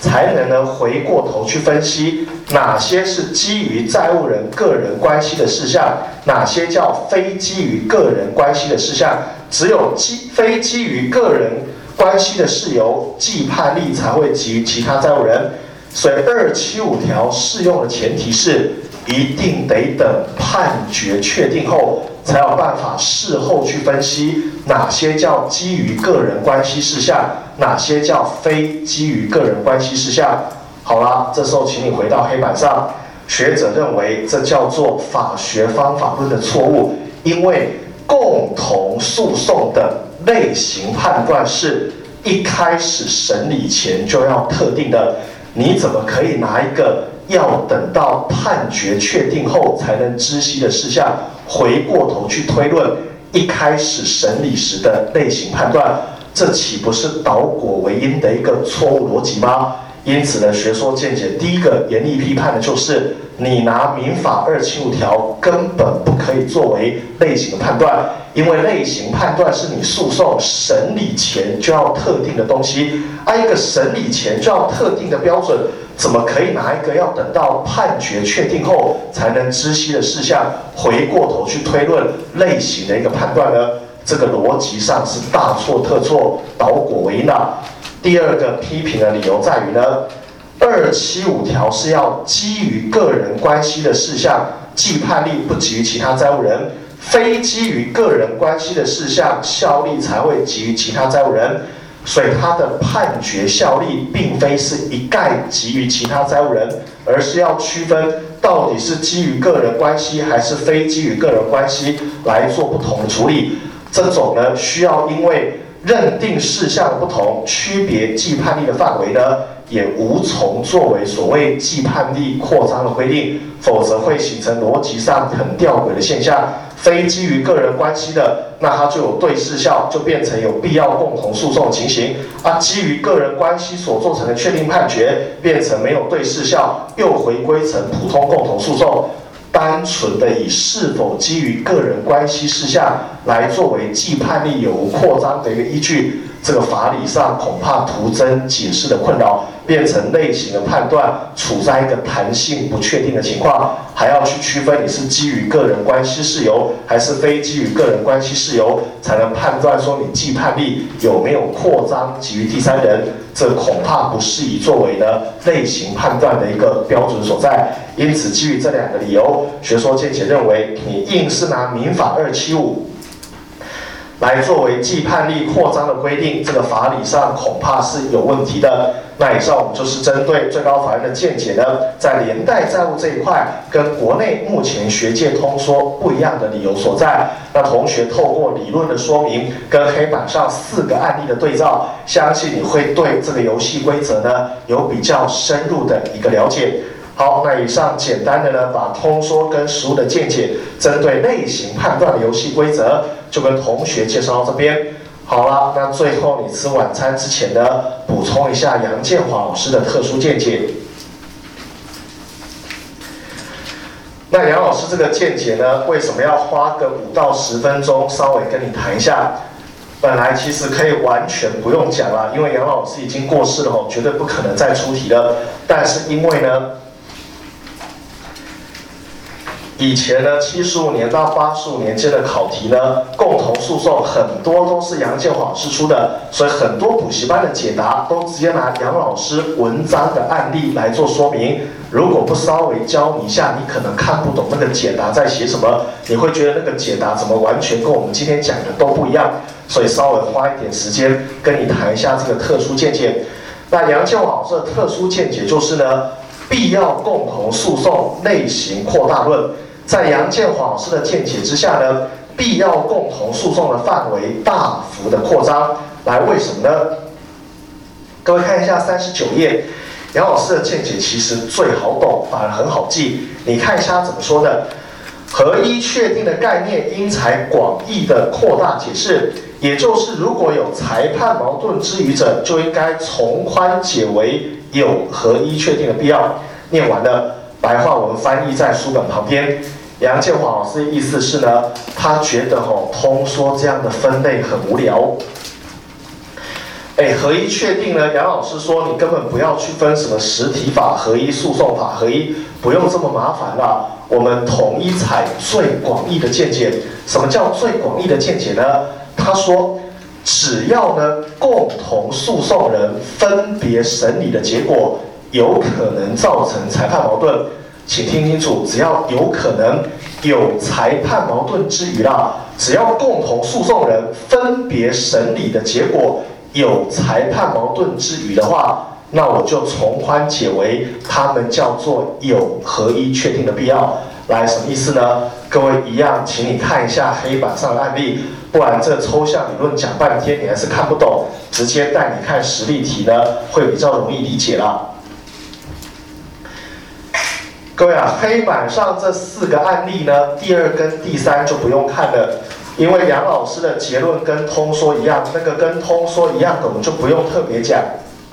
才能呢回过头去分析哪些是基于债务人个人关系的事项，哪些叫非基于个人关系的事项。只有基非基于个人关系的事由，既判力才会给予其他债务人。所以二七五条适用的前提是，一定得等判决确定后，才有办法事后去分析哪些叫基于个人关系事项，哪些叫非基于个人关系事项。好啦，这时候请你回到黑板上，学者认为这叫做法学方法论的错误，因为共同诉讼的类型判断是一开始审理前就要特定的，你怎么可以拿一个要等到判决确定后才能知悉的事项，回过头去推论一开始审理时的类型判断？这岂不是倒果为因的一个错误逻辑吗？因此呢，学说见解第一个严厉批判的就是，你拿民法二七五条根本不可以作为类型的判断，因为类型判断是你诉讼审理前就要特定的东西，按一个审理前就要特定的标准，怎么可以拿一个要等到判决确定后才能知悉的事项，回过头去推论类型的一个判断呢？这个逻辑上是大错特错，倒果为因啊。第二个批评的理由在于呢，二七五条是要基于个人关系的事项，既判力不给予其他债务人，非基于个人关系的事项，效力才会给予其他债务人。所以他的判决效力并非是一概给予其他债务人，而是要区分到底是基于个人关系还是非基于个人关系来做不同的处理。这种呢，需要因为认定事项的不同，区别既判力的范围呢，也无从作为所谓既判力扩张的规定，否则会形成逻辑上很吊诡的现象。非基于个人关系的，那它就有对事效，就变成有必要共同诉讼的情形；啊，基于个人关系所做成的确定判决，变成没有对事效，又回归成普通共同诉讼。单纯的以是否基于个人关系事项来作为既判力有无扩张的一个依据，这个法理上恐怕徒增解释的困扰，变成类型的判断处在一个弹性不确定的情况，还要去区分你是基于个人关系事由还是非基于个人关系事由，才能判断说你既判力有没有扩张给予第三人，这恐怕不适宜作为呢类型判断的一个标准所在。因此，基于这两个理由，学说见解认为，你硬是拿民法二七五来作为既判力扩张的规定，这个法理上恐怕是有问题的。那以上我们就是针对最高法院的见解呢，在连带债务这一块，跟国内目前学界通说不一样的理由所在。那同学透过理论的说明，跟黑板上四个案例的对照，相信你会对这个游戏规则呢有比较深入的一个了解。好，那以上简单的呢，把通说跟实务的见解，针对类型判断的游戏规则，就跟同学介绍到这边。好了，那最后你吃晚餐之前呢，补充一下杨建华老师的特殊见解。那杨老师这个见解呢，为什么要花个五到十分钟稍微跟你谈一下？本来其实可以完全不用讲了，因为杨老师已经过世了吼，绝对不可能再出题了。但是因为呢，以前呢，七十五年到八十五年间的考题呢，共同诉讼很多都是杨建华老师出的，所以很多补习班的解答都直接拿杨老师文章的案例来做说明。如果不稍微教你一下，你可能看不懂那个解答在写什么，你会觉得那个解答怎么完全跟我们今天讲的都不一样。所以稍微花一点时间跟你谈一下这个特殊见解。那杨建华老师的特殊见解就是呢，必要共同诉讼类型扩大论。在杨建华老师的见解之下呢，必要共同诉讼的范围大幅的扩张。来，为什么呢？各位看一下三十九页，杨老师的见解其实最好懂，反而很好记。你看一下他怎么说的：合一确定的概念应采广义的扩大解释，也就是如果有裁判矛盾之余者，就应该从宽解为有合一确定的必要。念完了，白话文翻译在书本旁边。杨建华老师的意思是呢，他觉得吼、哦、通说这样的分类很无聊。 哎，合一确定呢？杨老师说你根本不要去分什么实体法合一、诉讼法合一，不用这么麻烦啦。我们统一采最广义的见解。什么叫最广义的见解呢？他说，只要呢共同诉讼人分别审理的结果有可能造成裁判矛盾，请听清楚，只要有可能有裁判矛盾之余啦，只要共同诉讼人分别审理的结果有裁判矛盾之余的话，那我就从宽解为他们叫做有合一确定的必要。来，什么意思呢？各位一样，请你看一下黑板上的案例，不然这抽象理论讲半天你还是看不懂，直接带你看实例题呢，会比较容易理解啦。各位啊，黑板上这四个案例呢，第二跟第三就不用看了，因为杨老师的结论跟通说一样，那个跟通说一样的我们就不用特别讲。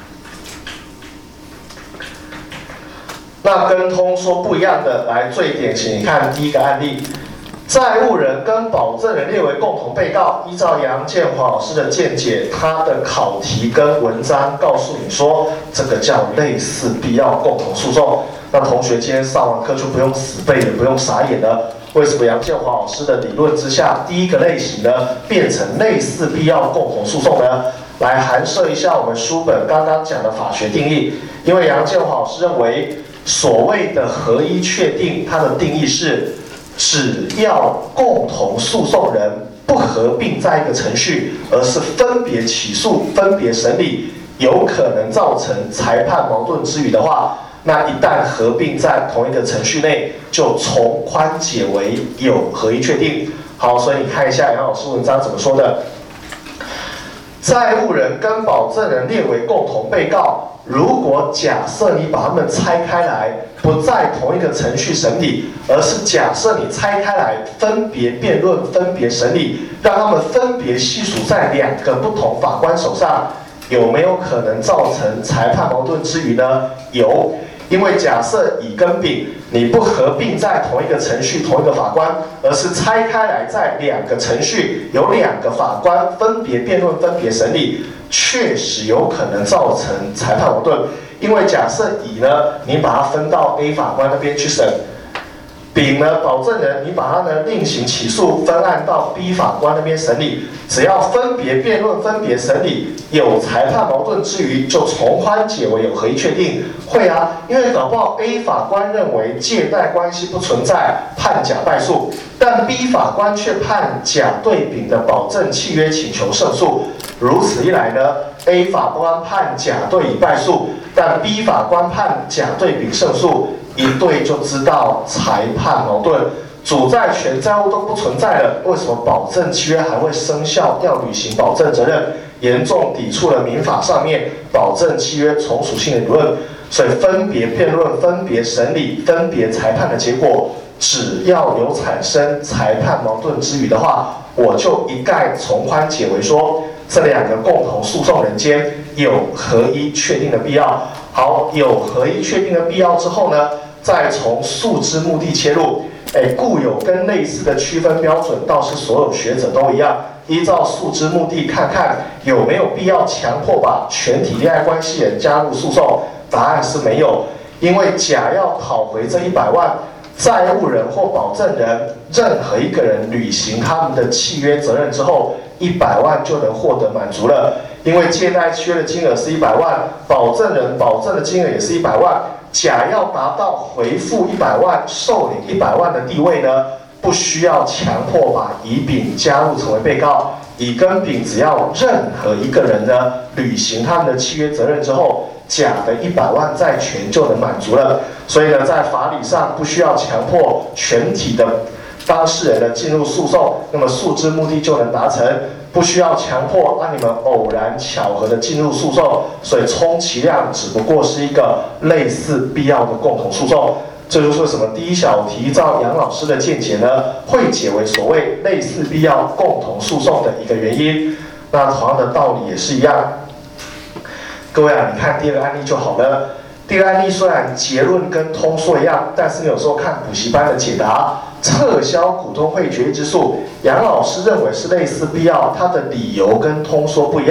那跟通说不一样的，来最典型，你看第一个案例，债务人跟保证人列为共同被告，依照杨建华老师的见解，他的考题跟文章告诉你说，这个叫类似必要共同诉讼。那同学今天上完课就不用死背，也不用傻眼了。为什么杨建华老师的理论之下，第一个类型呢变成类似必要共同诉讼呢？来函涉一下我们书本刚刚讲的法学定义，因为杨建华老师认为，所谓的合一确定，它的定义是，只要共同诉讼人不合并在一个程序，而是分别起诉、分别审理，有可能造成裁判矛盾之余的话，那一旦合并在同一个程序内，就从宽解为有合一确定。好，所以你看一下杨老师文章怎么说的。债务人跟保证人列为共同被告，如果假设你把他们拆开来，不在同一个程序审理，而是假设你拆开来分别辩论、分别审理，让他们分别系属在两个不同法官手上，有没有可能造成裁判矛盾之余呢？有。因为假设乙跟丙你不合并在同一个程序、同一个法官，而是拆开来在两个程序，有两个法官分别辩论、分别审理，确实有可能造成裁判矛盾。因为假设乙呢，你把它分到 A 法官那边去审，丙呢，保证人，你把它呢另行起诉分案到 B 法官那边审理，只要分别辩论、分别审理，有裁判矛盾之余，就从宽解为有合一确定。会啊，因为搞不好 A 法官认为借贷关系不存在，判甲败诉，但 B 法官却判甲对丙的保证契约请求胜诉。如此一来呢 ，A 法官判甲对乙败诉，但 B 法官判甲对丙胜诉。一对就知道裁判矛盾，主债权债务都不存在了，为什么保证契约还会生效？要履行保证责任，严重抵触了民法上面保证契约从属性的理论。所以分别辩论、分别审理、分别裁判的结果，只要有产生裁判矛盾之余的话，我就一概从宽解为说，这两个共同诉讼人间有合一确定的必要。好，有合一确定的必要之后呢，再从诉之目的切入。哎，固有跟类似的区分标准，倒是所有学者都一样，依照诉之目的看看有没有必要强迫把全体利害关系人加入诉讼。答案是没有，因为甲要讨回这一百万，债务人或保证人任何一个人履行他们的契约责任之后，一百万就能获得满足了。因为借贷契约的金额是一百万，保证人保证的金额也是一百万，甲要达到回复一百万、受领一百万的地位呢，不需要强迫把乙、丙加入成为被告。乙跟丙只要任何一个人呢履行他们的契约责任之后，甲的一百万债权就能满足了。所以呢，在法理上不需要强迫全体的当事人的进入诉讼，那么诉之目的就能达成。不需要强迫让你们偶然巧合的进入诉讼，所以充其量只不过是一个类似必要的共同诉讼。这就是为什么第一小题照杨老师的见解呢，会解为所谓类似必要共同诉讼的一个原因。那同样的道理也是一样。各位啊，你看第二个案例就好了。第二个案例虽然结论跟通说一样，但是你有时候看补习班的解答，撤销股东会决议之诉，杨老师认为是类似必要，他的理由跟通说不一样。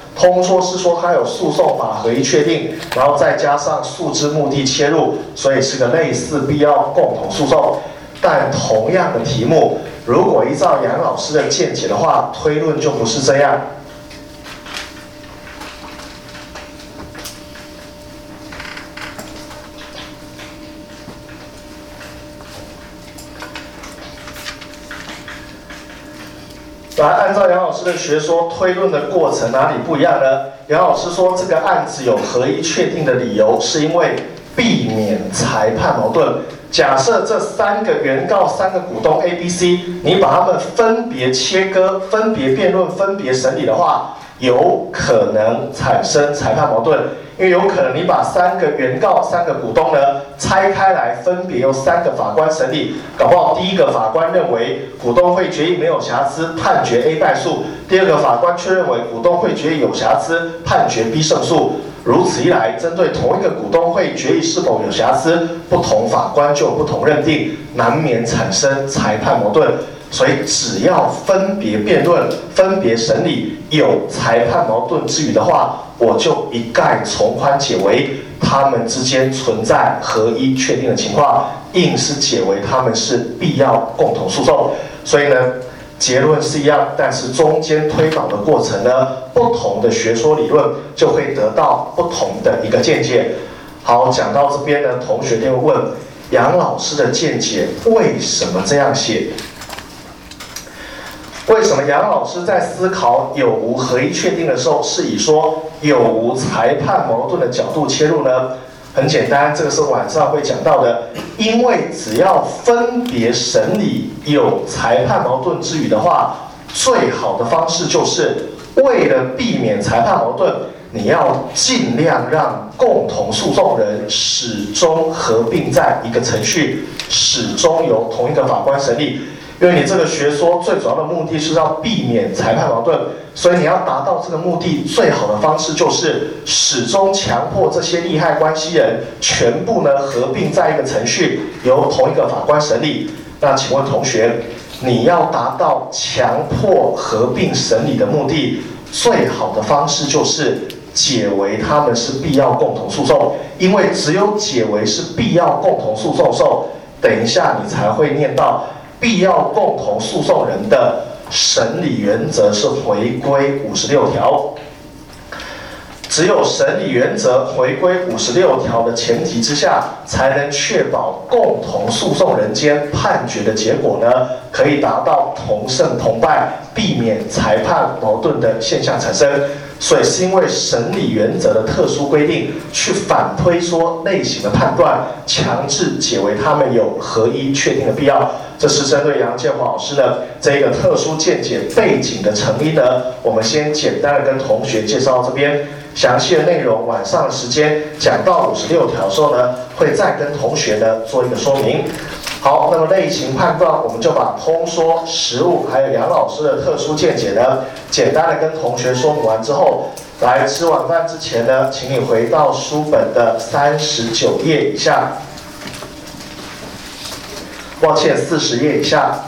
通说是说它有诉讼法合一确定，然后再加上诉之目的切入，所以是个类似必要共同诉讼。但同样的题目，如果依照杨老师的见解的话，推论就不是这样。来，按照杨老师的学说，推论的过程哪里不一样呢？杨老师说，这个案子有合一确定的理由，是因为避免裁判矛盾。假设这三个原告、三个股东 A、B、C， 你把他们分别切割、分别辩论、分别审理的话，有可能产生裁判矛盾。因为有可能你把三个原告、三个股东呢拆开来，分别由三个法官审理，搞不好第一个法官认为股东会决议没有瑕疵，判决 A 败诉；第二个法官却认为股东会决议有瑕疵，判决 B 胜诉。如此一来，针对同一个股东会决议是否有瑕疵，不同法官就有不同认定，难免产生裁判矛盾。所以，只要分别辩论、分别审理有裁判矛盾之余的话，我就一概从宽解为他们之间存在合一确定的情况，硬是解为他们是必要共同诉讼。所以呢，结论是一样，但是中间推导的过程呢，不同的学说理论就会得到不同的一个见解。好，讲到这边呢，同学就会问杨老师的见解为什么这样写？为什么杨老师在思考有无合一确定的时候，是以说有无裁判矛盾的角度切入呢？很简单，这个是晚上会讲到的。因为只要分别审理有裁判矛盾之余的话，最好的方式就是为了避免裁判矛盾，你要尽量让共同诉讼人始终合并在一个程序，始终由同一个法官审理。因为你这个学说最主要的目的是要避免裁判矛盾，所以你要达到这个目的，最好的方式就是始终强迫这些利害关系人全部呢合并在一个程序，由同一个法官审理。那请问同学，你要达到强迫合并审理的目的，最好的方式就是解为他们是必要共同诉讼，因为只有解为是必要共同诉讼的时候，等一下你才会念到。必要共同诉讼人的审理原则是回归五十六条，只有审理原则回归五十六条的前提之下，才能确保共同诉讼人间判决的结果呢，可以达到同胜同败，避免裁判矛盾的现象产生。所以是因为审理原则的特殊规定，去反推说类型的判断，强制解为他们有合一确定的必要。这是针对杨建华老师的这个特殊见解背景的成因呢，我们先简单的跟同学介绍到这边，详细的内容晚上的时间讲到五十六条的时候呢，会再跟同学呢做一个说明。好，那么类型判断，我们就把通说、实务还有杨老师的特殊见解呢，简单的跟同学说明完之后，来吃晚饭之前呢，请你回到书本的三十九页以下。抱歉，四十页以下。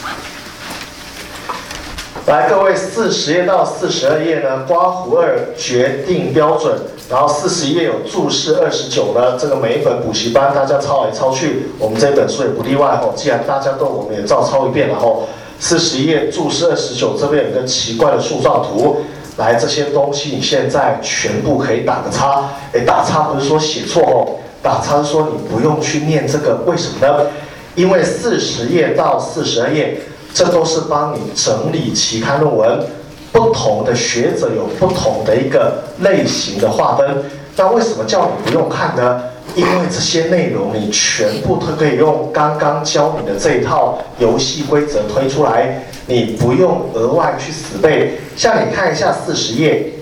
来，各位，四十页到四十二页呢，刮胡二决定标准，然后四十页有注释二十九呢，这个每一本补习班大家抄来抄去，我们这本书也不例外哦。既然大家都，我们也照抄一遍了哦。四十页注释二十九这边有一个奇怪的树状图，来，这些东西你现在全部可以打个叉。哎，打叉不是说写错哦，打叉是说你不用去念这个，为什么呢？因为四十页到四十二页，这都是帮你整理期刊论文，不同的学者有不同的一个类型的划分。那为什么叫你不用看呢？因为这些内容你全部都可以用刚刚教你的这一套游戏规则推出来，你不用额外去死背。像你看一下四十页，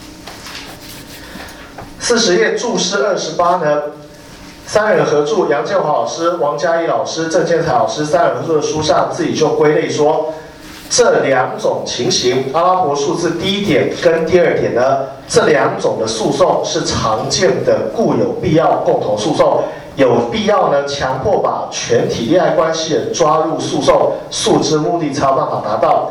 四十页注释二十八呢？三人合著，杨建华老师、王嘉怡老师、郑建才老师三人合著的书上自己就归类说，这两种情形，阿拉伯数字第一点跟第二点呢，这两种的诉讼是常见的，故有必要共同诉讼。有必要呢，强迫把全体利害关系人抓入诉讼，诉之目的才有办法达到。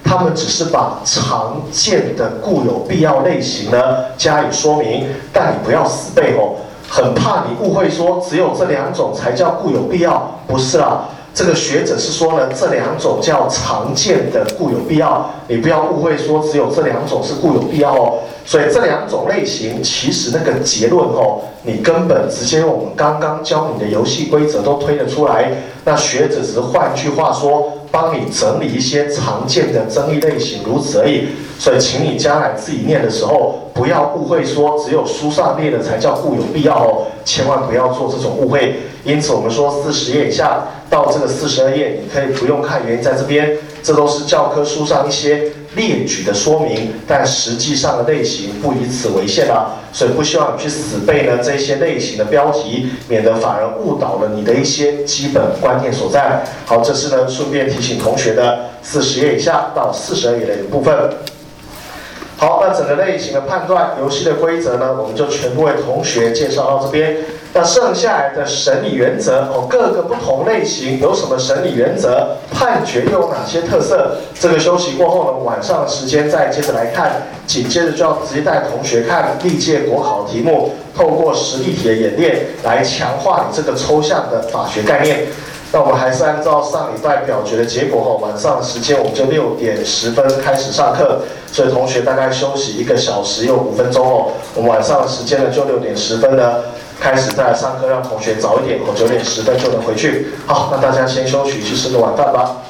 他们只是把常见的固有必要类型呢加以说明，但你不要死背哦，很怕你误会说只有这两种才叫固有必要，不是啦。这个学者是说呢，这两种叫常见的固有必要，你不要误会说只有这两种是固有必要哦。所以这两种类型，其实那个结论哦，你根本直接用我们刚刚教你的游戏规则都推得出来。那学者只是换句话说，帮你整理一些常见的争议类型，如此而已。所以，请你将来自己念的时候，不要误会说只有书上列的才叫固有必要哦，千万不要做这种误会。因此，我们说四十页以下到这个四十二页，你可以不用看，原因在这边，这都是教科书上一些列举的说明，但实际上的类型不以此为限啊。所以不希望你去死背呢这些类型的标题，免得反而误导了你的一些基本观念所在。好，这是呢顺便提醒同学的四十页以下到四十二页的一个部分。好，那整个类型的判断、游戏的规则呢，我们就全部为同学介绍到这边。那剩下来的审理原则哦，各个不同类型有什么审理原则？判决又有哪些特色？这个休息过后呢，晚上的时间再接着来看，紧接着就要直接带同学看历届国考题目，透过实例题的演练来强化你这个抽象的法学概念。那我们还是按照上礼拜表决的结果后，晚上的时间我们就六点十分开始上课，所以同学大概休息一个小时又五分钟哦。我们晚上的时间呢，就六点十分呢开始再来上课，让同学早一点哦，九点十分就能回去。好，那大家先休息，去吃个晚饭吧。